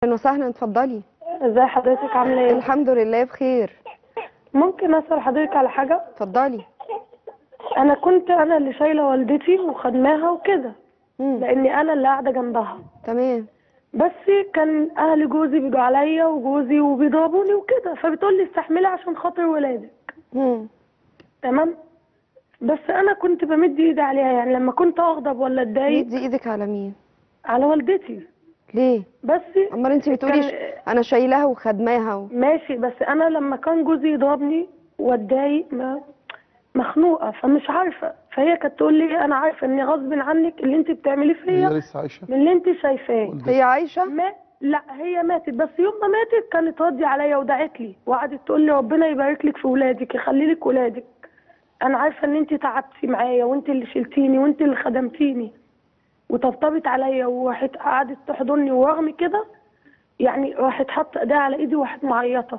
اهلا وسهلا، اتفضلي. ازي حضرتك عامله ايه؟ الحمد لله بخير. ممكن اسال حضرتك على حاجه؟ اتفضلي. انا اللي شايله والدتي وخدماها وكده، لاني انا اللي قاعده جنبها. تمام. بس كان اهل جوزي بيجوا عليا وجوزي وبيضربوني وكده، فبتقول لي استحملي عشان خاطر ولادك. تمام. بس انا كنت بمد ايدي عليها، يعني لما كنت اغضب ولا اتضايق. مدي ايدك على مين؟ على والدتي. ليه؟ بس امال انت بتقولي انا شايلاها وخدماها ماشي، بس انا لما كان جوزي يضربني واتضايق مخنوقه، فمش عارفه، فهي كانت تقول لي انا عارفه ان غصب عنك اللي انت بتعمليه هي فيا لسه عايشه؟ من اللي انت شايفاه. هي عايشه؟ لا هي ماتت، بس يوم ما ماتت كانت راضيه عليا ودعت لي وقعدت تقول لي ربنا يبارك لك في ولادك، يخلي لك ولادك. انا عارفه ان انت تعبتي معايا وانت اللي شلتيني وانت اللي خدمتيني، وطبطبت عليا وراحت قعدت تحضني، ورغم كده يعني راحت حاطه ايديها على ايدي وراحت معيطه.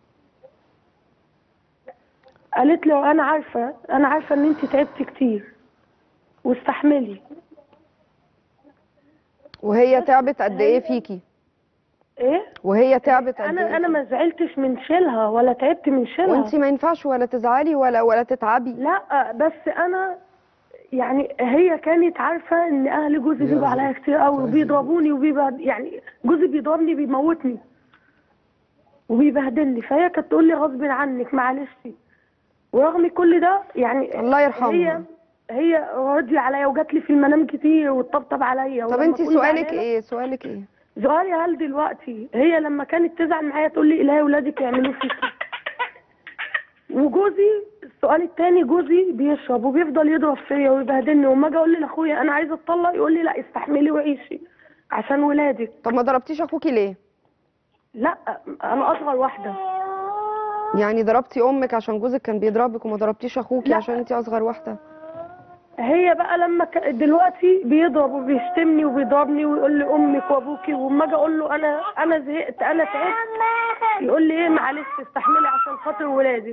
قالت له انا عارفه ان انت تعبتي كتير واستحملي. وهي تعبت قد ايه فيكي؟ ايه؟ وهي تعبت قد ايه؟ انا ما زعلتش من شيلها ولا تعبت من شيلها. وانت ما ينفعش ولا تزعلي ولا تتعبي. لا بس انا يعني هي كانت عارفه ان اهل جوزي بيبقوا عليا كتير قوي وبيضربوني يعني جوزي بيضربني بيموتني وبيبهدلني، فهي كانت تقول لي غصب عنك معلش. ورغم كل ده يعني الله يرحمها، هي راضيه عليا وجات لي في المنام كتير وتطبطب عليا. طب انت سؤالك ايه؟ سؤالي هل دلوقتي هي لما كانت تزعل معايا تقول لي الهي ولادك يعملوا فيكي؟ وجوزي السؤال الثاني، جوزي بيشرب وبيفضل يضرب فيا ويبهدلني، وما اجي اقول لاخويا انا عايزه اتطلق يقول لي لا استحملي وعيشي عشان ولادك. طب ما ضربتيش اخوكي ليه؟ لا انا اصغر واحده. يعني ضربتي امك عشان جوزك كان بيضربك، وما ضربتيش اخوكي عشان انت اصغر واحده؟ هي بقى لما دلوقتي بيضرب وبيشتمني وبيضربني ويقول لي امك وابوكي، وما اجي اقول له انا زهقت انا تعبت يقول لي ايه معلش استحملي عشان خاطر ولادك.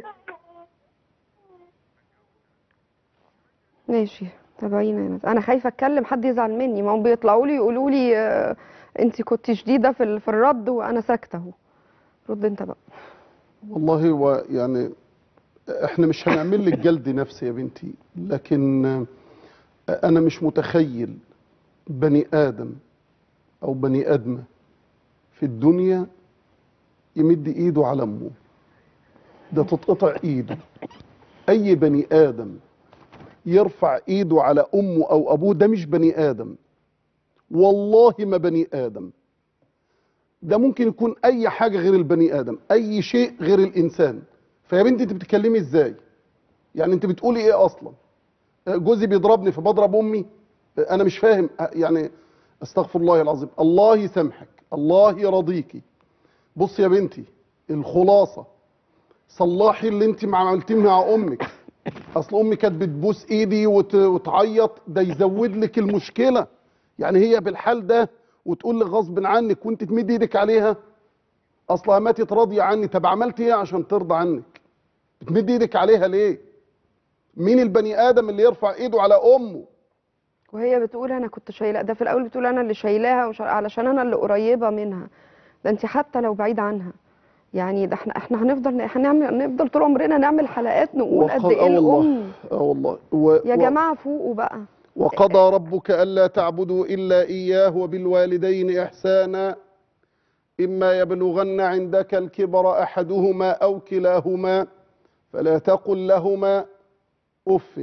ماشي، تابعينا يا انا خايفه اتكلم حد يزعل مني، ما هم بيطلعوا لي يقولوا لي انت كنت شديده في الرد وانا ساكته اهو. رد انت بقى. والله هو يعني احنا مش هنعمل لك جلد نفسي يا بنتي، لكن انا مش متخيل بني ادم او بني ادمه في الدنيا يمد ايده على امه، ده تتقطع ايده. اي بني ادم يرفع ايده على امه او ابوه ده مش بني ادم، والله ما بني ادم. ده ممكن يكون اي حاجه غير البني ادم، اي شيء غير الانسان. فيا بنتي انت بتتكلمي ازاي؟ يعني انت بتقولي ايه اصلا؟ جوزي بيضربني فبضرب امي؟ انا مش فاهم يعني. استغفر الله العظيم، الله يسامحك، الله يرضيكي. بص يا بنتي، الخلاصه صلحي اللي انت عملتيه مع امك. اصل امي كانت بتبوس ايدي وتعيط، ده يزود لك المشكله. يعني هي بالحال ده وتقول لك غصب عنك وانت تمد ايدك عليها؟ اصلها ماتت راضيه عني. طب عملت ايه عشان ترضى عنك؟ بتمد ايدك عليها ليه؟ مين البني ادم اللي يرفع ايده على امه؟ وهي بتقول انا كنت شايله، ده في الاول بتقول انا اللي شايلاها علشان انا اللي قريبه منها. ده انت حتى لو بعيد عنها، يعني ده احنا هنفضل طول عمرنا نعمل حلقات نقول قد ايه الام. والله يا جماعه فوقوا بقى. وقضى ربك الا تعبدوا الا اياه وبالوالدين احسانا اما يبلغن عندك الكبر احدهما او كلاهما فلا تقل لهما اف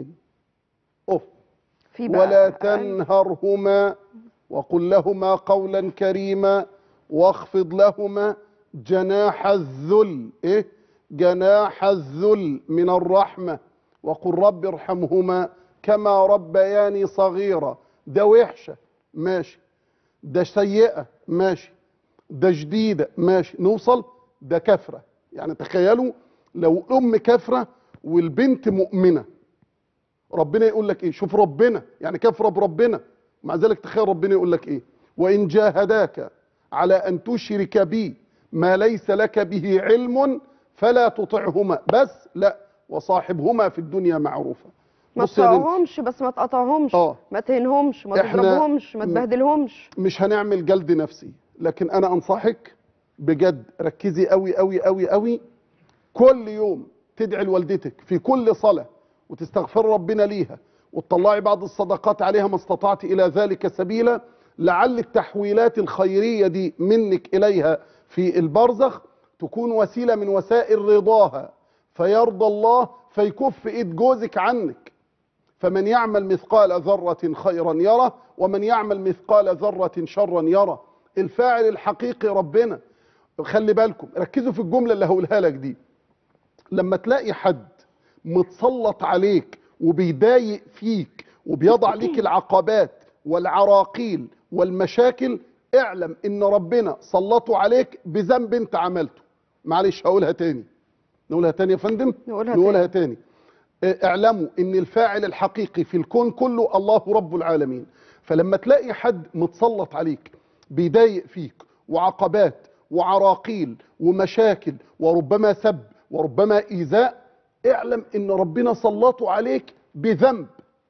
ولا تنهرهما وقل لهما قولا كريما واخفض لهما جناح الذل جناح الذل من الرحمة وقل رب ارحمهما كما ربياني صغيرة. ده وحشة ماشي، ده سيئة ماشي، ده جديدة ماشي، نوصل ده كفرة. يعني تخيلوا لو أم كفرة والبنت مؤمنة، ربنا يقول لك ايه؟ شوف ربنا يعني كفر بربنا، مع ذلك تخيل ربنا يقول لك ايه؟ وان جاهداك على ان تشرك بي ما ليس لك به علم فلا تطعهما، بس لا وصاحبهما في الدنيا معروفا. ما تطعهمش بس ما تقطعهمش، ما تهنهمش، ما تضربهمش، ما تبهدلهمش. مش هنعمل جلد نفسي، لكن انا انصحك بجد ركزي قوي قوي قوي قوي، كل يوم تدعي لوالدتك في كل صلاة وتستغفر ربنا ليها وتطلعي بعض الصدقات عليها ما استطعت إلى ذلك سبيلا، لعل التحويلات الخيرية دي منك إليها في البرزخ تكون وسيلة من وسائل رضاها فيرضى الله فيكف إيد جوزك عنك. فمن يعمل مثقال ذرة خيرا يره ومن يعمل مثقال ذرة شرا يره. الفاعل الحقيقي ربنا. خلي بالكم، ركزوا في الجملة اللي هقولها لك دي. لما تلاقي حد متسلط عليك وبيضايق فيك وبيضع ليك العقبات والعراقيل والمشاكل، اعلم ان ربنا سلطه عليك بذنب انت عملته. معلش هقولها تاني. نقولها تاني يا فندم؟ نقولها تاني. اعلموا ان الفاعل الحقيقي في الكون كله الله رب العالمين. فلما تلاقي حد متسلط عليك بيضايق فيك وعقبات وعراقيل ومشاكل وربما سب وربما إيذاء، اعلم ان ربنا سلطه عليك بذنب.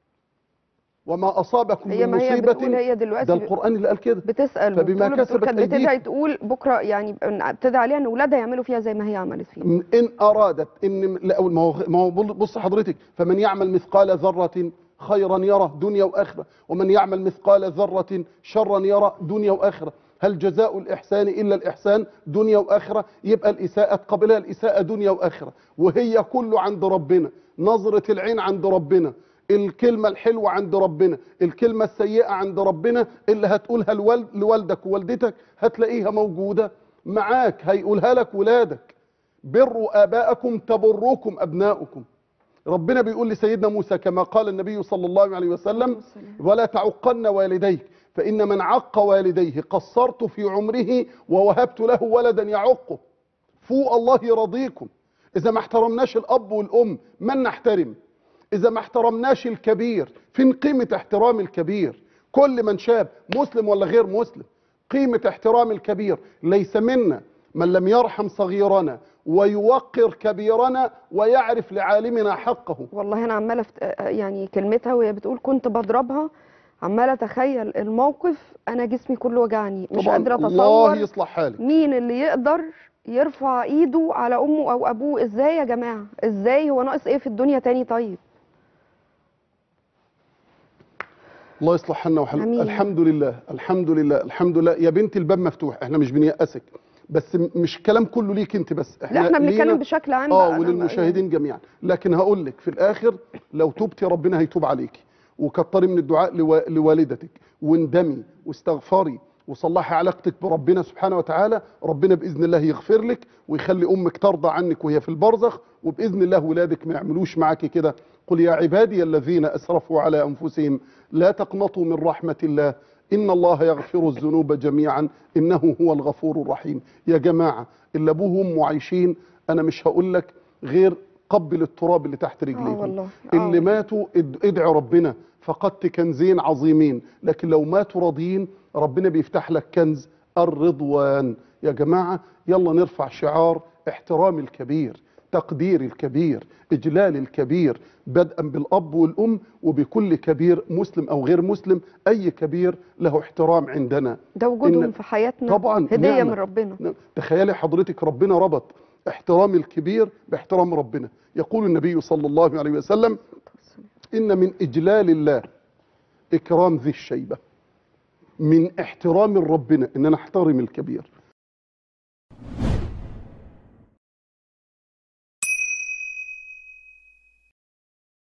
وما اصابكم من مصيبه، هي دلوقتي ده القران اللي قال كده، بتسال فبما كسبت كانت بتدعي تقول بكره يعني ابتدى عليها ان اولادها يعملوا فيها زي ما هي عملت فيها. ان ارادت ان لا، ما هو بص حضرتك، فمن يعمل مثقال ذره خيرا يره دنيا واخره ومن يعمل مثقال ذره شرا يره دنيا واخره. هل جزاء الإحسان إلا الإحسان؟ دنيا وآخرة. يبقى الإساءة قبلها الإساءة دنيا وآخرة، وهي كله عند ربنا. نظرة العين عند ربنا، الكلمة الحلوة عند ربنا، الكلمة السيئة عند ربنا. اللي هتقولها لوالدك ووالدتك هتلاقيها موجودة معاك، هيقولها لك ولادك. بروا آباءكم تبروكم أبناؤكم. ربنا بيقول لسيدنا موسى كما قال النبي صلى الله عليه وسلم: ولا تعقن والديك فإن من عق والديه قصرت في عمره ووهبت له ولدا يعقه. فوق الله يرضيكم. إذا ما احترمناش الأب والأم من نحترم؟ إذا ما احترمناش الكبير فين قيمة احترام الكبير؟ كل من شاب مسلم ولا غير مسلم، قيمة احترام الكبير. ليس منا من لم يرحم صغيرنا ويوقر كبيرنا ويعرف لعالمنا حقه. والله أنا عمالة يعني كلمتها وهي بتقول كنت بضربها، عمالة أتخيل الموقف، أنا جسمي كله وجعني، مش قادرة أتصور الله يصلح حالك. مين اللي يقدر يرفع إيده على أمه أو أبوه. إزاي يا جماعة؟ إزاي؟ هو ناقص إيه في الدنيا تاني؟ طيب الله يصلح حالنا وحالك. الحمد لله الحمد لله الحمد لله يا بنتي. الباب مفتوح، احنا مش بنيأسك، بس مش كلام كله ليك انت بس، احنا بنتكلم بشكل عام وللمشاهدين جميعا. لكن هقول لك في الاخر لو تبتي ربنا هيتوب عليكي، وكتري من الدعاء لوالدتك، واندمي واستغفري وصلحي علاقتك بربنا سبحانه وتعالى. ربنا باذن الله يغفر لك ويخلي امك ترضى عنك وهي في البرزخ، وباذن الله ولادك ما يعملوش معاكي كده. قل يا عبادي الذين اسرفوا على انفسهم لا تقنطوا من رحمه الله إن الله يغفر الذنوب جميعا إنه هو الغفور الرحيم. يا جماعة اللي أبوه وأمه عايشين، أنا مش هقول لك غير قبل التراب اللي تحت رجليهم. اللي ماتوا ادعوا ربنا، فقدت كنزين عظيمين، لكن لو ماتوا راضيين ربنا بيفتح لك كنز الرضوان. يا جماعة يلا نرفع شعار احترام الكبير، تقدير الكبير، إجلال الكبير، بدءا بالأب والأم وبكل كبير مسلم أو غير مسلم. أي كبير له احترام عندنا، ده وجودهم في حياتنا طبعا هدية من ربنا. تخيلي حضرتك ربنا ربط احترام الكبير باحترام ربنا. يقول النبي صلى الله عليه وسلم: إن من إجلال الله إكرام ذي الشيبة. من احترام ربنا إن أنا أحترم الكبير.